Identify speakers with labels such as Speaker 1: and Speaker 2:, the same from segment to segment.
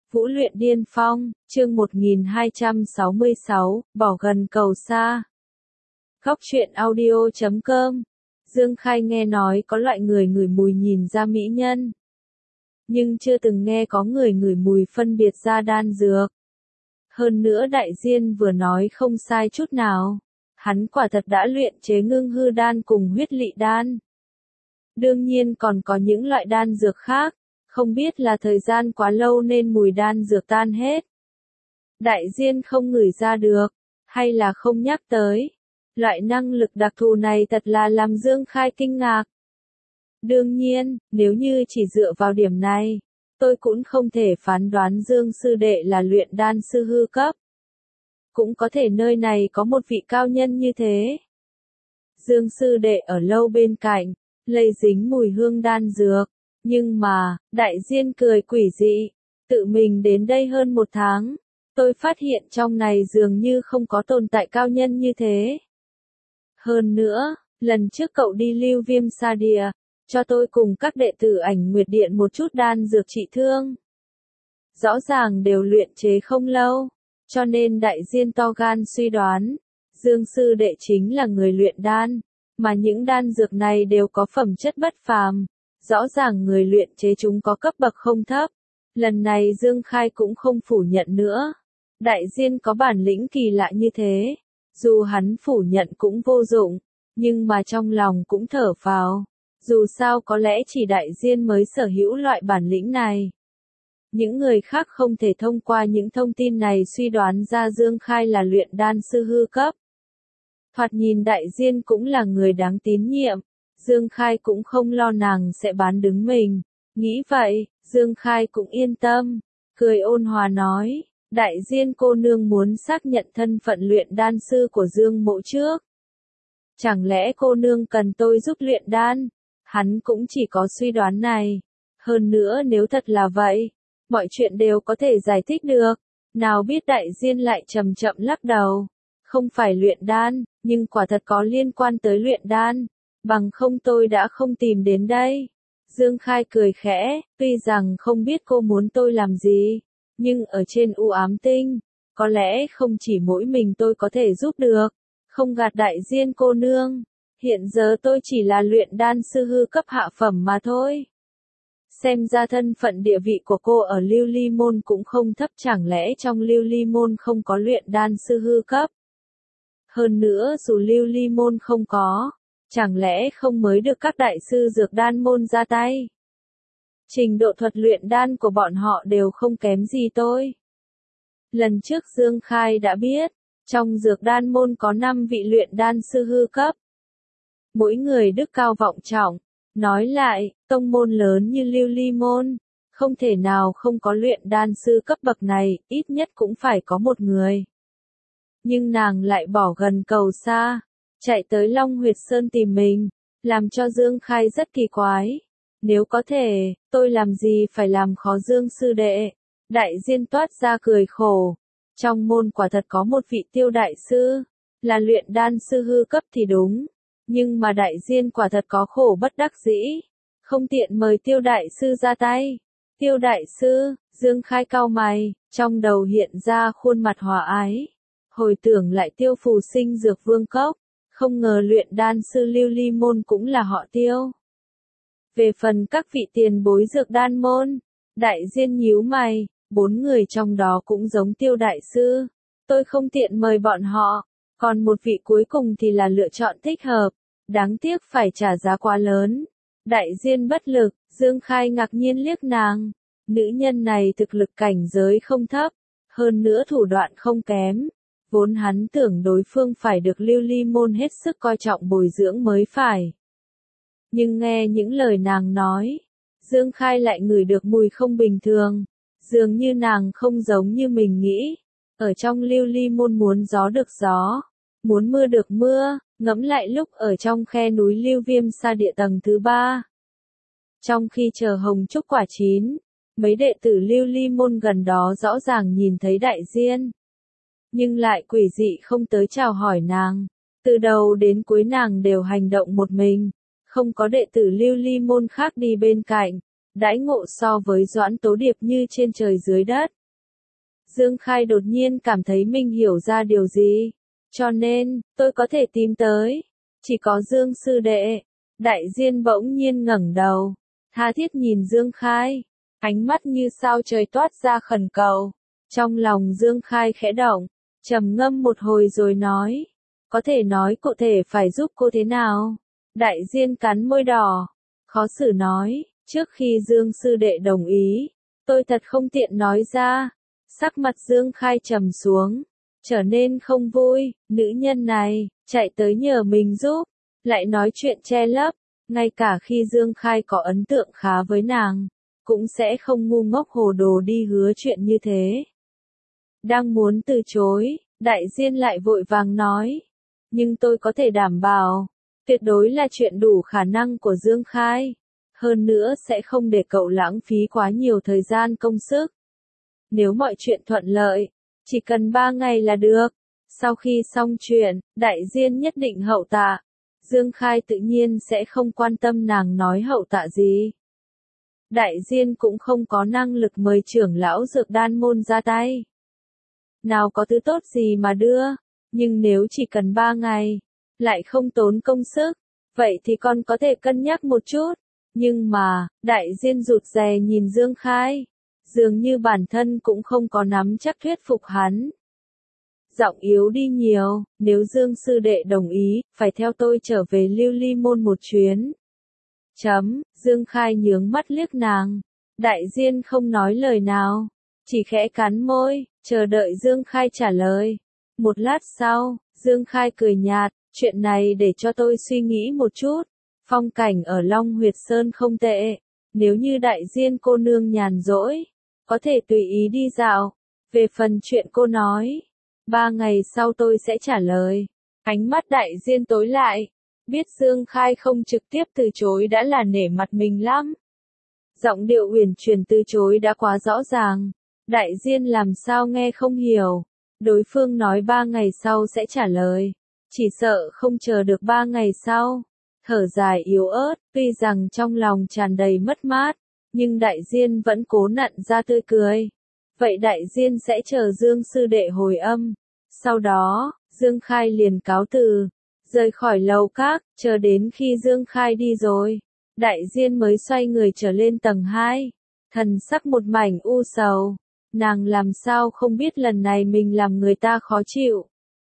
Speaker 1: Vũ luyện điên phong, chương 1266, bỏ gần cầu xa. Góc truyện audio.com. Dương Khai nghe nói có loại người ngửi mùi nhìn ra mỹ nhân, nhưng chưa từng nghe có người ngửi mùi phân biệt ra đan dược. Hơn nữa đại diên vừa nói không sai chút nào. Hắn quả thật đã luyện chế ngưng hư đan cùng huyết lị đan. Đương nhiên còn có những loại đan dược khác, không biết là thời gian quá lâu nên mùi đan dược tan hết. Đại diên không ngửi ra được, hay là không nhắc tới. Loại năng lực đặc thù này thật là làm Dương Khai kinh ngạc. Đương nhiên, nếu như chỉ dựa vào điểm này, tôi cũng không thể phán đoán Dương sư đệ là luyện đan sư hư cấp. Cũng có thể nơi này có một vị cao nhân như thế. Dương sư đệ ở lâu bên cạnh, lây dính mùi hương đan dược. Nhưng mà, đại diên cười quỷ dị, tự mình đến đây hơn 1 tháng, tôi phát hiện trong này dường như không có tồn tại cao nhân như thế. Hơn nữa, lần trước cậu đi Lưu Viêm Sa Địa, cho tôi cùng các đệ tử Ảnh Nguyệt Điện một chút đan dược trị thương. Rõ ràng đều luyện chế không lâu, cho nên đại diên to gan suy đoán, Dương sư đệ chính là người luyện đan, mà những đan dược này đều có phẩm chất bất phàm. Rõ ràng người luyện chế chúng có cấp bậc không thấp. Lần này Dương Khai cũng không phủ nhận nữa. Đại diên có bản lĩnh kỳ lạ như thế. Dù hắn phủ nhận cũng vô dụng, nhưng mà trong lòng cũng thở phào. Dù sao có lẽ chỉ đại diên mới sở hữu loại bản lĩnh này. Những người khác không thể thông qua những thông tin này suy đoán ra Dương Khai là luyện đan sư hư cấp. Thoạt nhìn đại diên cũng là người đáng tín nhiệm. Dương Khai cũng không lo nàng sẽ bán đứng mình. Nghĩ vậy, Dương Khai cũng yên tâm. Cười ôn hòa nói, đại diên cô nương muốn xác nhận thân phận luyện đan sư của Dương mộ trước. Chẳng lẽ cô nương cần tôi giúp luyện đan? Hắn cũng chỉ có suy đoán này. Hơn nữa nếu thật là vậy, mọi chuyện đều có thể giải thích được. Nào biết đại diên lại chậm chậm lắc đầu. Không phải luyện đan, nhưng quả thật có liên quan tới luyện đan. Bằng không tôi đã không tìm đến đây. Dương Khai cười khẽ, tuy rằng không biết cô muốn tôi làm gì, nhưng ở trên u ám tinh, có lẽ không chỉ mỗi mình tôi có thể giúp được. Không gạt đại diên cô nương, hiện giờ tôi chỉ là luyện đan sư hư cấp hạ phẩm mà thôi. Xem ra thân phận địa vị của cô ở Lưu Ly Môn cũng không thấp, chẳng lẽ trong Lưu Ly Môn không có luyện đan sư hư cấp? Hơn nữa dù Lưu Ly Môn không có, chẳng lẽ không mới được các đại sư dược đan môn ra tay? Trình độ thuật luyện đan của bọn họ đều không kém gì tôi. Lần trước Dương Khai đã biết, trong dược đan môn có 5 vị luyện đan sư hư cấp. Mỗi người đức cao vọng trọng. Nói lại, tông môn lớn như Lưu Ly Môn, không thể nào không có luyện đan sư cấp bậc này, ít nhất cũng phải có một người. Nhưng nàng lại bỏ gần cầu xa, chạy tới Long Huyệt Sơn tìm mình, làm cho Dương Khai rất kỳ quái. Nếu có thể, tôi làm gì phải làm khó Dương sư đệ? Đại diên toát ra cười khổ. Trong môn quả thật có một vị Tiêu đại sư, là luyện đan sư hư cấp thì đúng. Nhưng mà đại diên quả thật có khổ bất đắc dĩ, không tiện mời Tiêu đại sư ra tay. Tiêu đại sư, Dương Khai cau mày, trong đầu hiện ra khuôn mặt hòa ái. Hồi tưởng lại Tiêu phù sinh dược vương cốc, không ngờ luyện đan sư Lưu Ly Môn cũng là họ Tiêu. Về phần các vị tiền bối dược đan môn, đại diên nhíu mày, 4 người trong đó cũng giống Tiêu đại sư. Tôi không tiện mời bọn họ, còn một vị cuối cùng thì là lựa chọn thích hợp. Đáng tiếc phải trả giá quá lớn. Đại diên bất lực, Dương Khai ngạc nhiên liếc nàng. Nữ nhân này thực lực cảnh giới không thấp, hơn nữa thủ đoạn không kém. Vốn hắn tưởng đối phương phải được Lưu Ly Môn hết sức coi trọng bồi dưỡng mới phải. Nhưng nghe những lời nàng nói, Dương Khai lại ngửi được mùi không bình thường. Dường như nàng không giống như mình nghĩ. Ở trong Lưu Ly Môn muốn gió được gió, muốn mưa được mưa. Ngẫm lại lúc ở trong khe núi Lưu Viêm Sa Địa tầng thứ 3. Trong khi chờ hồng trúc quả chín, mấy đệ tử Lưu Ly Môn gần đó rõ ràng nhìn thấy đại diên. Nhưng lại quỷ dị không tới chào hỏi nàng. Từ đầu đến cuối nàng đều hành động một mình. Không có đệ tử Lưu Ly Môn khác đi bên cạnh. Đãi ngộ so với Doãn Tố Điệp như trên trời dưới đất. Dương Khai đột nhiên cảm thấy mình hiểu ra điều gì. Cho nên, tôi có thể tìm tới. Chỉ có Dương sư đệ. Đại Diên bỗng nhiên ngẩng đầu. Tha thiết nhìn Dương Khai. Ánh mắt như sao trời toát ra khẩn cầu. Trong lòng Dương Khai khẽ động. Trầm ngâm một hồi rồi nói. Có thể nói cụ thể phải giúp cô thế nào? Đại Diên cắn môi đỏ. Khó xử nói. Trước khi Dương sư đệ đồng ý. Tôi thật không tiện nói ra. Sắc mặt Dương Khai trầm xuống. Trở nên không vui. Nữ nhân này, chạy tới nhờ mình giúp. Lại nói chuyện che lấp. Ngay cả khi Dương Khai có ấn tượng khá với nàng. Cũng sẽ không ngu ngốc hồ đồ đi hứa chuyện như thế. Đang muốn từ chối. Đại Diên lại vội vàng nói. Nhưng tôi có thể đảm bảo. Tuyệt đối là chuyện đủ khả năng của Dương Khai. Hơn nữa sẽ không để cậu lãng phí quá nhiều thời gian công sức. Nếu mọi chuyện thuận lợi, chỉ cần 3 ngày là được. Sau khi xong chuyện, Đại Diên nhất định hậu tạ. Dương Khai tự nhiên sẽ không quan tâm nàng nói hậu tạ gì. Đại Diên cũng không có năng lực mời trưởng lão dược đan môn ra tay. Nào có thứ tốt gì mà đưa, nhưng nếu chỉ cần 3 ngày, lại không tốn công sức, vậy thì con có thể cân nhắc một chút. Nhưng mà, Đại Diên rụt rè nhìn Dương Khai, dường như bản thân cũng không có nắm chắc thuyết phục hắn. Giọng yếu đi nhiều, nếu Dương sư đệ đồng ý, phải theo tôi trở về Lưu Ly môn một chuyến. Dương Khai nhướng mắt liếc nàng. Đại Diên không nói lời nào, chỉ khẽ cắn môi, chờ đợi Dương Khai trả lời. Một lát sau, Dương Khai cười nhạt, chuyện này để cho tôi suy nghĩ một chút. Phong cảnh ở Long Huyệt Sơn không tệ, nếu như Đại Diên cô nương nhàn rỗi, có thể tùy ý đi dạo. Về phần chuyện cô nói, 3 ngày sau tôi sẽ trả lời. Ánh mắt Đại Diên tối lại, biết Dương Khai không trực tiếp từ chối đã là nể mặt mình lắm. Giọng điệu uyển chuyển từ chối đã quá rõ ràng, Đại Diên làm sao nghe không hiểu. Đối phương nói 3 ngày sau sẽ trả lời, chỉ sợ không chờ được 3 ngày sau. Thở dài yếu ớt, tuy rằng trong lòng tràn đầy mất mát, nhưng Đại Diên vẫn cố nặn ra tươi cười. Vậy Đại Diên sẽ chờ Dương sư đệ hồi âm. Sau đó, Dương Khai liền cáo từ, rời khỏi lầu các, chờ đến khi Dương Khai đi rồi. Đại Diên mới xoay người trở lên tầng 2. Thần sắc một mảnh u sầu. Nàng làm sao không biết lần này mình làm người ta khó chịu.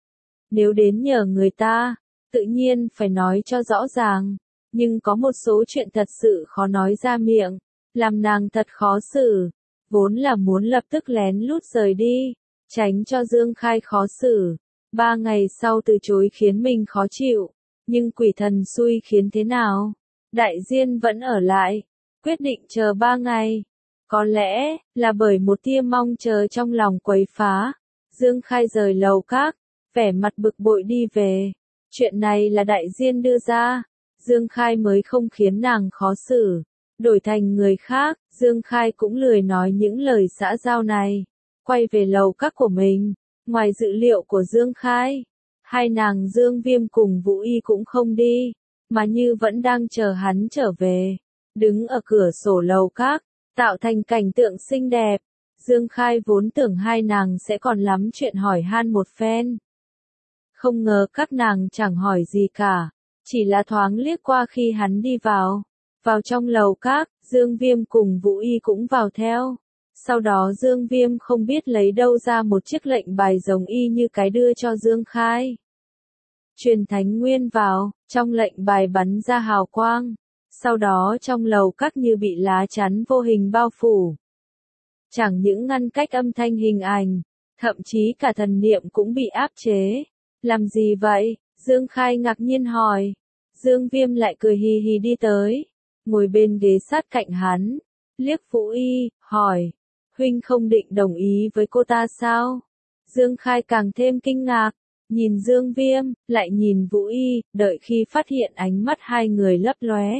Speaker 1: Nếu đến nhờ người ta, tự nhiên phải nói cho rõ ràng. Nhưng có một số chuyện thật sự khó nói ra miệng, làm nàng thật khó xử. Vốn là muốn lập tức lén lút rời đi, tránh cho Dương Khai khó xử. 3 ngày sau từ chối khiến mình khó chịu. Nhưng quỷ thần xui khiến thế nào? Đại Diên vẫn ở lại, quyết định chờ 3 ngày. Có lẽ, là bởi một tia mong chờ trong lòng quấy phá. Dương Khai rời lầu các, vẻ mặt bực bội đi về. Chuyện này là Đại Diên đưa ra. Dương Khai mới không khiến nàng khó xử. Đổi thành người khác, Dương Khai cũng lười nói những lời xã giao này. Quay về lầu các của mình. Ngoài dự liệu của Dương Khai, hai nàng Dương Viêm cùng Vũ Y cũng không đi, mà như vẫn đang chờ hắn trở về. Đứng ở cửa sổ lầu các, tạo thành cảnh tượng xinh đẹp. Dương Khai vốn tưởng hai nàng sẽ còn lắm chuyện hỏi han một phen. Không ngờ các nàng chẳng hỏi gì cả, chỉ là thoáng liếc qua khi hắn đi vào. Vào trong lầu các, Dương Viêm cùng Vũ Y cũng vào theo. Sau đó Dương Viêm không biết lấy đâu ra một chiếc lệnh bài giống y như cái đưa cho Dương Khai. Truyền thánh nguyên vào, trong lệnh bài bắn ra hào quang. Sau đó trong lầu các như bị lá chắn vô hình bao phủ. Chẳng những ngăn cách âm thanh hình ảnh, thậm chí cả thần niệm cũng bị áp chế. Làm gì vậy? Dương Khai ngạc nhiên hỏi. Dương Viêm lại cười hì hì đi tới, ngồi bên ghế sát cạnh hắn, liếc Vũ Y, hỏi. Huynh không định đồng ý với cô ta sao? Dương Khai càng thêm kinh ngạc, nhìn Dương Viêm, lại nhìn Vũ Y, đợi khi phát hiện ánh mắt hai người lấp lóe.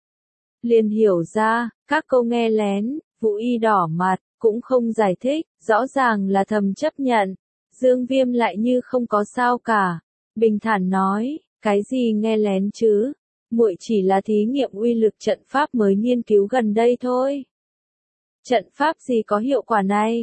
Speaker 1: Liền hiểu ra, các câu nghe lén, Vũ Y đỏ mặt, cũng không giải thích, rõ ràng là thầm chấp nhận. Dương Viêm lại như không có sao cả, bình thản nói, cái gì nghe lén chứ? Muội chỉ là thí nghiệm uy lực trận pháp mới nghiên cứu gần đây thôi. Trận pháp gì có hiệu quả này?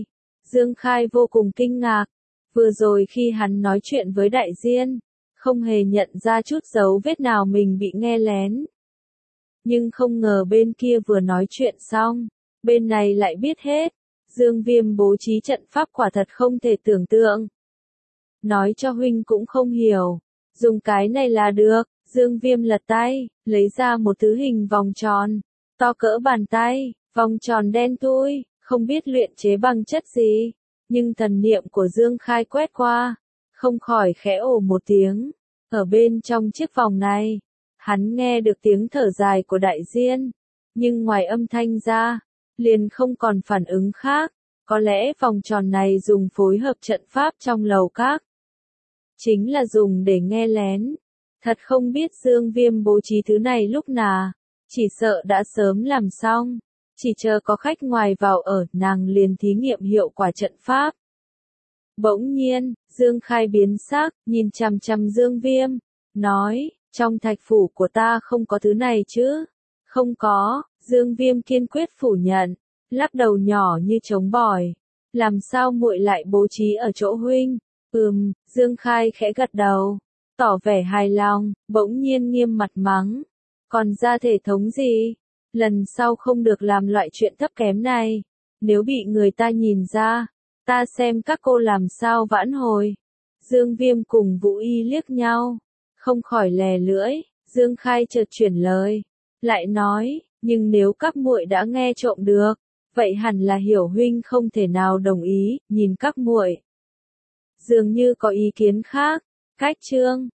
Speaker 1: Dương Khai vô cùng kinh ngạc. Vừa rồi khi hắn nói chuyện với đại diên, không hề nhận ra chút dấu vết nào mình bị nghe lén. Nhưng không ngờ bên kia vừa nói chuyện xong, bên này lại biết hết. Dương Viêm bố trí trận pháp quả thật không thể tưởng tượng. Nói cho huynh cũng không hiểu. Dùng cái này là được. Dương Viêm lật tay, lấy ra một thứ hình vòng tròn, to cỡ bàn tay, vòng tròn đen thui, không biết luyện chế bằng chất gì. Nhưng thần niệm của Dương Khai quét qua, không khỏi khẽ ồ một tiếng. Ở bên trong chiếc vòng này, hắn nghe được tiếng thở dài của đại diên, nhưng ngoài âm thanh ra, liền không còn phản ứng khác. Có lẽ vòng tròn này dùng phối hợp trận pháp trong lầu các. Chính là dùng để nghe lén. Thật không biết Dương Viêm bố trí thứ này lúc nào, chỉ sợ đã sớm làm xong. Chỉ chờ có khách ngoài vào ở, nàng liền thí nghiệm hiệu quả trận pháp. Bỗng nhiên, Dương Khai biến sắc, nhìn chằm chằm Dương Viêm, nói, trong thạch phủ của ta không có thứ này chứ? Không có, Dương Viêm kiên quyết phủ nhận, lắc đầu nhỏ như trống bỏi. Làm sao muội lại bố trí ở chỗ huynh? Dương Khai khẽ gật đầu, tỏ vẻ hài lòng, bỗng nhiên nghiêm mặt mắng. Còn ra thể thống gì? Lần sau không được làm loại chuyện thấp kém này. Nếu bị người ta nhìn ra, ta xem các cô làm sao vãn hồi. Dương Viêm cùng Vũ Y liếc nhau, không khỏi lè lưỡi. Dương Khai chợt chuyển lời, lại nói, nhưng nếu các muội đã nghe trộm được, vậy hẳn là hiểu huynh không thể nào đồng ý. Nhìn các muội dường như có ý kiến khác. Cách chương